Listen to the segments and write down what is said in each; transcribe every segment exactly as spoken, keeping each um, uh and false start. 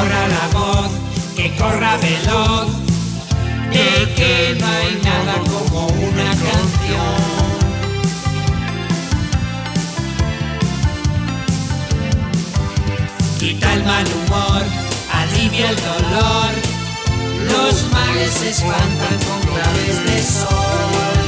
corra la voz, que corra veloz, de que no hay nada como una canción. Quita el mal humor, alivia el dolor, los males se espantan con claves de sol.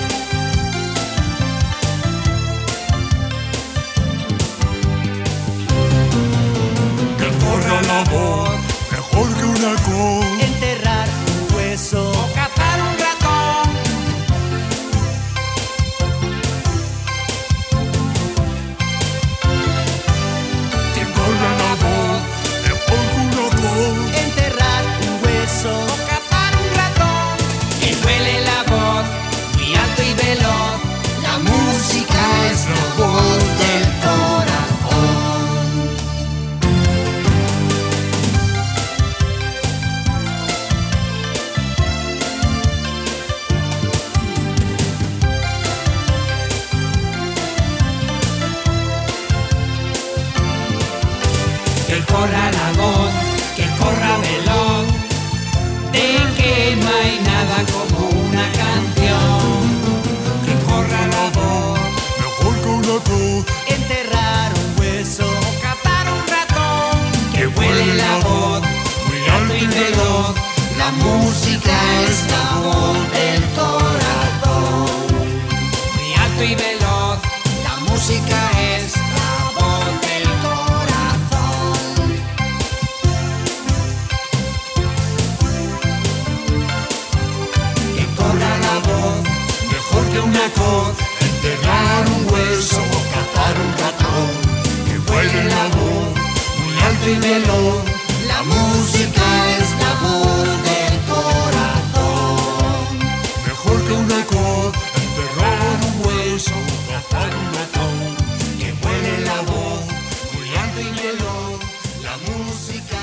Que corra la voz, mejor que una col. Enterrar un hueso O cazar un ratón. Que corra la voz, mejor que una col. enterrar un hueso O cazar un ratón. Que huele la voz, muy alto y veloz. La música es la voz del corazón. Que corra la voz, que corra veloz, de que no hay nada como una canción. Que corra la voz, Mejor que una col. enterrar un hueso o cazar un ratón. Que huele la voz, muy alto y veloz. La música es la voz del corazón. Muy alto y veloz, la música es la voz del corazón. Que corra la voz, mejor que una coz. Enterrar un hueso o cazar un ratón. Que huele la voz, muy alto y veloz. La música es la voz del corazón. Mejor que una col. Enterrar un hueso, cazar un ratón. Que huele la voz, muy alto y veloz. La música